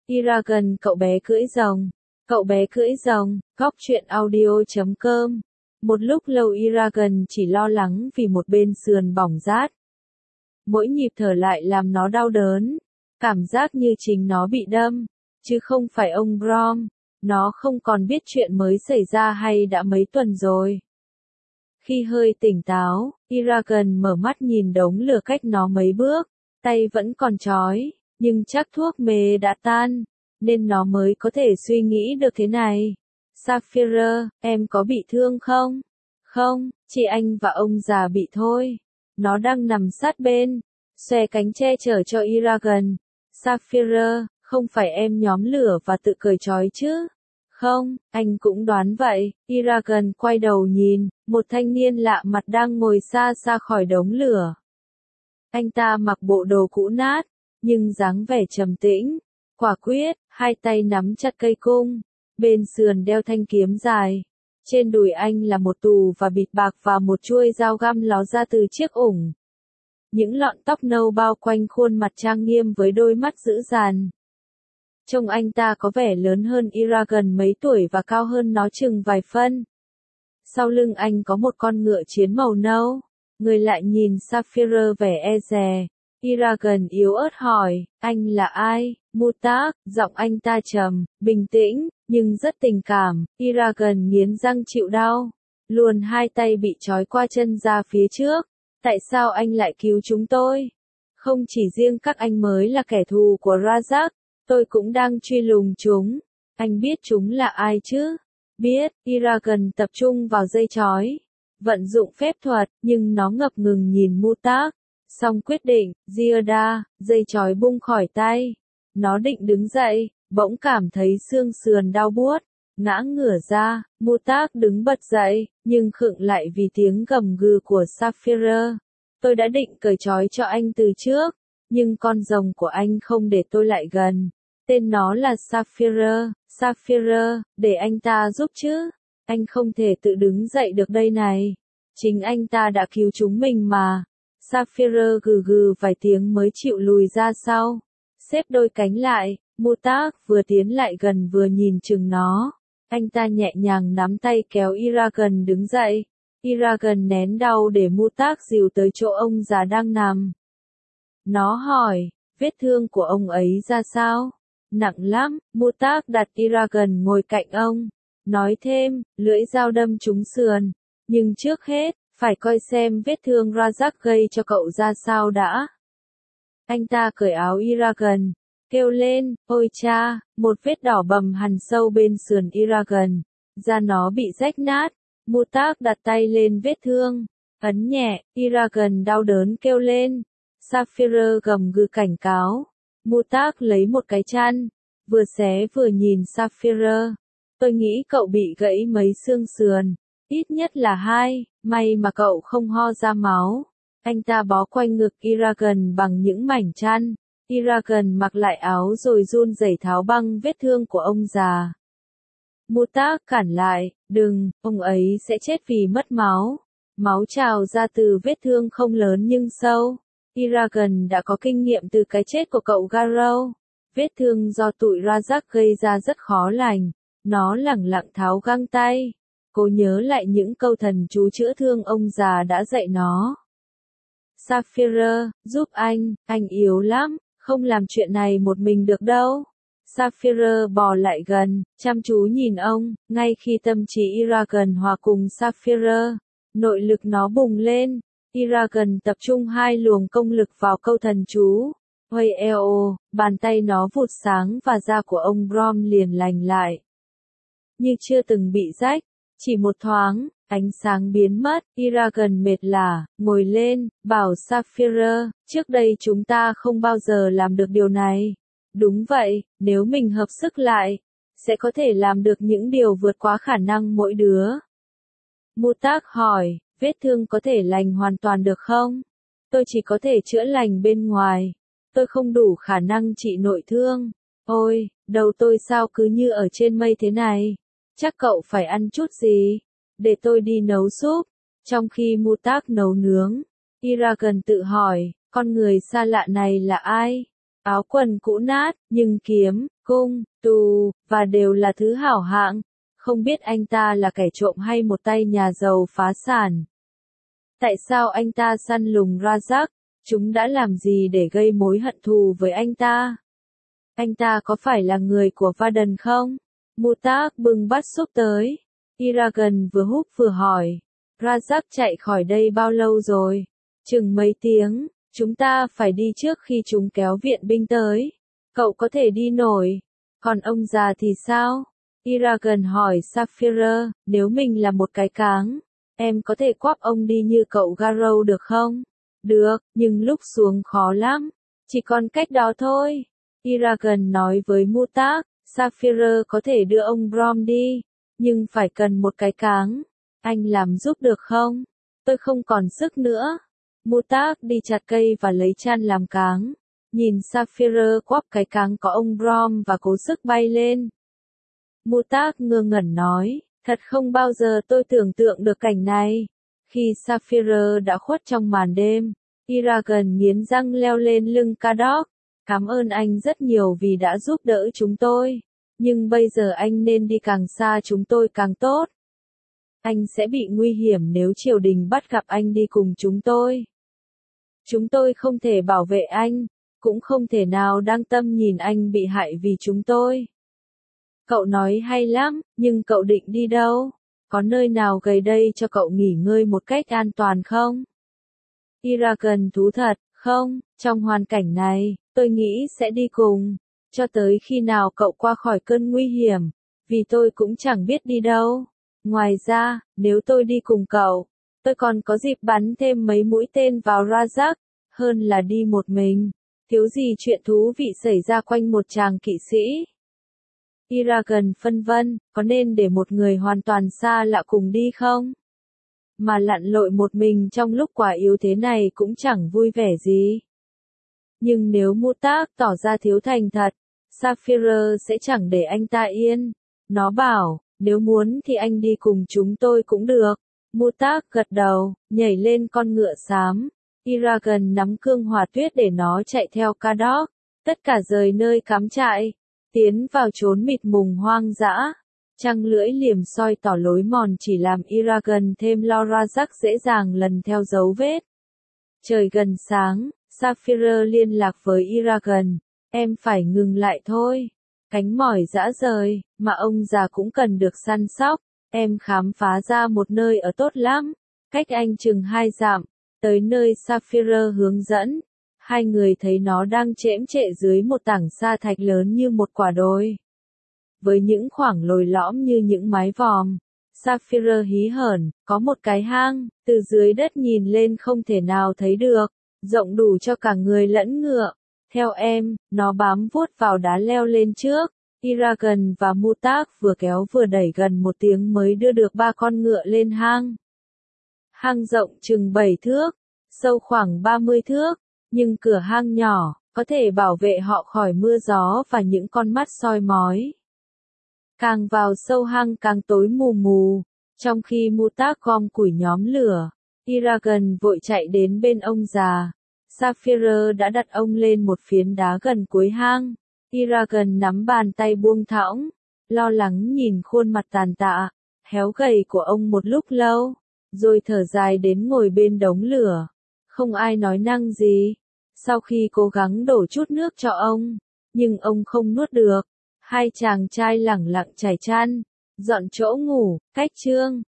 Eragon cậu bé cưỡi rồng. Cậu bé cưỡi rồng, góc truyện audio.com. Một lúc lâu Eragon chỉ lo lắng vì một bên sườn bỏng rát. Mỗi nhịp thở lại làm nó đau đớn. Cảm giác như chính nó bị đâm, chứ không phải ông Brom. Nó không còn biết chuyện mới xảy ra hay đã mấy tuần rồi. Khi hơi tỉnh táo, Eragon mở mắt nhìn đống lửa cách nó mấy bước. Tay vẫn còn trói, nhưng chắc thuốc mê đã tan, nên nó mới có thể suy nghĩ được thế này. Sapphire, em có bị thương không? Không, chị anh và ông già bị thôi. Nó đang nằm sát bên, xòe cánh che chở cho Eragon. Sapphire, không phải em nhóm lửa và tự cởi trói chứ? Không, anh cũng đoán vậy. Eragon quay đầu nhìn, một thanh niên lạ mặt đang ngồi xa xa khỏi đống lửa. Anh ta mặc bộ đồ cũ nát, nhưng dáng vẻ trầm tĩnh, quả quyết, hai tay nắm chặt cây cung, bên sườn đeo thanh kiếm dài. Trên đùi anh là một tù và bịt bạc và một chuôi dao găm ló ra từ chiếc ủng. Những lọn tóc nâu bao quanh khuôn mặt trang nghiêm với đôi mắt dữ dằn. Trông anh ta có vẻ lớn hơn Eragon mấy tuổi và cao hơn nó chừng vài phân. Sau lưng anh có một con ngựa chiến màu nâu. Người lại nhìn Sapphire vẻ e dè. Eragon yếu ớt hỏi, anh là ai? Mutak, giọng anh ta trầm, bình tĩnh, nhưng rất tình cảm. Eragon nghiến răng chịu đau. Luồn hai tay bị trói qua chân ra phía trước. Tại sao anh lại cứu chúng tôi? Không chỉ riêng các anh mới là kẻ thù của Rajak, tôi cũng đang truy lùng chúng. Anh biết chúng là ai chứ? Biết. Eragon tập trung vào dây trói. Vận dụng phép thuật, nhưng nó ngập ngừng nhìn Mutak. Xong quyết định, Giada, dây trói bung khỏi tay. Nó định đứng dậy, bỗng cảm thấy xương sườn đau buốt. Ngã ngửa ra, Mutak đứng bật dậy, nhưng khựng lại vì tiếng gầm gừ của Sapphire. Tôi đã định cởi trói cho anh từ trước, nhưng con rồng của anh không để tôi lại gần. Tên nó là Sapphire. Sapphire, để anh ta giúp chứ. Anh không thể tự đứng dậy được đây này. Chính anh ta đã cứu chúng mình mà. Sapphire gừ gừ vài tiếng mới chịu lùi ra sau. Xếp đôi cánh lại, Mutak vừa tiến lại gần vừa nhìn chừng nó. Anh ta nhẹ nhàng nắm tay kéo Eragon đứng dậy. Eragon nén đau để Mutak dìu tới chỗ ông già đang nằm. Nó hỏi, vết thương của ông ấy ra sao? Nặng lắm. Mutak đặt Eragon ngồi cạnh ông. Nói thêm, lưỡi dao đâm trúng sườn. Nhưng trước hết, phải coi xem vết thương Rajak gây cho cậu ra sao đã. Anh ta cởi áo Eragon, kêu lên, ôi cha, một vết đỏ bầm hằn sâu bên sườn Eragon. Da nó bị rách nát. Mutak đặt tay lên vết thương, ấn nhẹ, Eragon đau đớn kêu lên. Sapphire gầm gừ cảnh cáo. Mutak lấy một cái chăn, vừa xé vừa nhìn Sapphire. Tôi nghĩ cậu bị gãy mấy xương sườn, ít nhất là 2, may mà cậu không ho ra máu. Anh ta bó quanh ngực Eragon bằng những mảnh chăn. Eragon mặc lại áo rồi run rẩy tháo băng vết thương của ông già. Mutak cản lại, đừng, ông ấy sẽ chết vì mất máu. Máu trào ra từ vết thương không lớn nhưng sâu. Eragon đã có kinh nghiệm từ cái chết của cậu Garrow. Vết thương do tụi Rajak gây ra rất khó lành. Nó lẳng lặng tháo găng tay. Cô nhớ lại những câu thần chú chữa thương ông già đã dạy nó. Sapphire, giúp anh yếu lắm, không làm chuyện này một mình được đâu. Sapphire bò lại gần, chăm chú nhìn ông, ngay khi tâm trí Eragon hòa cùng Sapphire, nội lực nó bùng lên. Eragon tập trung hai luồng công lực vào câu thần chú. Ôi eo, bàn tay nó vụt sáng và da của ông Brom liền lành lại. Như chưa từng bị rách, chỉ một thoáng, ánh sáng biến mất, Eragon mệt lả, ngồi lên, bảo Sapphire, trước đây chúng ta không bao giờ làm được điều này. Đúng vậy, nếu mình hợp sức lại, sẽ có thể làm được những điều vượt quá khả năng mỗi đứa. Mutak hỏi, vết thương có thể lành hoàn toàn được không? Tôi chỉ có thể chữa lành bên ngoài. Tôi không đủ khả năng trị nội thương. Ôi, đầu tôi sao cứ như ở trên mây thế này? Chắc cậu phải ăn chút gì? Để tôi đi nấu súp. Trong khi Mutak nấu nướng, Eragon tự hỏi, con người xa lạ này là ai? áo quần cũ nát, nhưng kiếm, cung, tù, và đều là thứ hảo hạng. Không biết anh ta là kẻ trộm hay một tay nhà giàu phá sản. Tại sao anh ta săn lùng Rajak? Chúng đã làm gì để gây mối hận thù với anh ta? Anh ta có phải là người của Varden không? Mutak bưng bát súp tới. Eragon vừa húp vừa hỏi. Rajak chạy khỏi đây bao lâu rồi? Chừng mấy tiếng, chúng ta phải đi trước khi chúng kéo viện binh tới. Cậu có thể đi nổi. Còn ông già thì sao? Eragon hỏi Sapphire, nếu mình là một cái cáng, em có thể quắp ông đi như cậu Garrow được không? Được, nhưng lúc xuống khó lắm. Chỉ còn cách đó thôi. Eragon nói với Mutak, Sapphire có thể đưa ông Brom đi, nhưng phải cần một cái cáng. Anh làm giúp được không? Tôi không còn sức nữa. Mutak đi chặt cây và lấy chăn làm cáng. Nhìn Sapphire quắp cái cáng có ông Brom và cố sức bay lên. Mutak ngơ ngẩn nói, thật không bao giờ tôi tưởng tượng được cảnh này. Khi Sapphire đã khuất trong màn đêm, Eragon nghiến răng leo lên lưng Kadok. Cảm ơn anh rất nhiều vì đã giúp đỡ chúng tôi. Nhưng bây giờ anh nên đi càng xa chúng tôi càng tốt. Anh sẽ bị nguy hiểm nếu triều đình bắt gặp anh đi cùng chúng tôi. Chúng tôi không thể bảo vệ anh, cũng không thể nào đang tâm nhìn anh bị hại vì chúng tôi. Cậu nói hay lắm, nhưng cậu định đi đâu? Có nơi nào gần đây cho cậu nghỉ ngơi một cách an toàn không? Eragon thú thật, không, trong hoàn cảnh này, tôi nghĩ sẽ đi cùng, cho tới khi nào cậu qua khỏi cơn nguy hiểm, vì tôi cũng chẳng biết đi đâu. Ngoài ra, nếu tôi đi cùng cậu, tôi còn có dịp bắn thêm mấy mũi tên vào Rajak, hơn là đi một mình. Thiếu gì chuyện thú vị xảy ra quanh một chàng kỵ sĩ. Eragon phân vân, có nên để một người hoàn toàn xa lạ cùng đi không? Mà lặn lội một mình trong lúc quá yếu thế này cũng chẳng vui vẻ gì. Nhưng nếu Mutak tỏ ra thiếu thành thật, Sapphire sẽ chẳng để anh ta yên. Nó bảo, nếu muốn thì anh đi cùng chúng tôi cũng được. Mutak gật đầu, nhảy lên con ngựa xám. Eragon nắm cương hỏa tuyết để nó chạy theo Kadok. Tất cả rời nơi cắm trại, tiến vào chốn mịt mùng hoang dã. Trăng lưỡi liềm soi tỏ lối mòn chỉ làm Eragon thêm lo Rajak dễ dàng lần theo dấu vết. Trời gần sáng, Sapphire liên lạc với Eragon, em phải ngừng lại thôi. Cánh mỏi dã rời, mà ông già cũng cần được săn sóc. Em khám phá ra một nơi ở tốt lắm, cách anh chừng 2 dặm, tới nơi Sapphire hướng dẫn. Hai người thấy nó đang chễm chệ dưới một tảng sa thạch lớn như một quả đồi. Với những khoảng lồi lõm như những mái vòm, Sapphire hí hởn, có một cái hang, từ dưới đất nhìn lên không thể nào thấy được, rộng đủ cho cả người lẫn ngựa. Theo em, nó bám vuốt vào đá leo lên trước. Eragon và Mutak vừa kéo vừa đẩy gần một tiếng mới đưa được 3 con ngựa lên hang. Hang rộng chừng 7 thước, sâu khoảng 30 thước, nhưng cửa hang nhỏ, có thể bảo vệ họ khỏi mưa gió và những con mắt soi mói. Càng vào sâu hang càng tối mù mù, trong khi Mutak gom củi nhóm lửa, Eragon vội chạy đến bên ông già. Sapphire đã đặt ông lên một phiến đá gần cuối hang. Eragon nắm bàn tay buông thõng, lo lắng nhìn khuôn mặt tàn tạ, héo gầy của ông một lúc lâu, rồi thở dài đến ngồi bên đống lửa. Không ai nói năng gì. Sau khi cố gắng đổ chút nước cho ông, nhưng ông không nuốt được. Hai chàng trai lẳng lặng trải chăn, dọn chỗ ngủ, cách chương.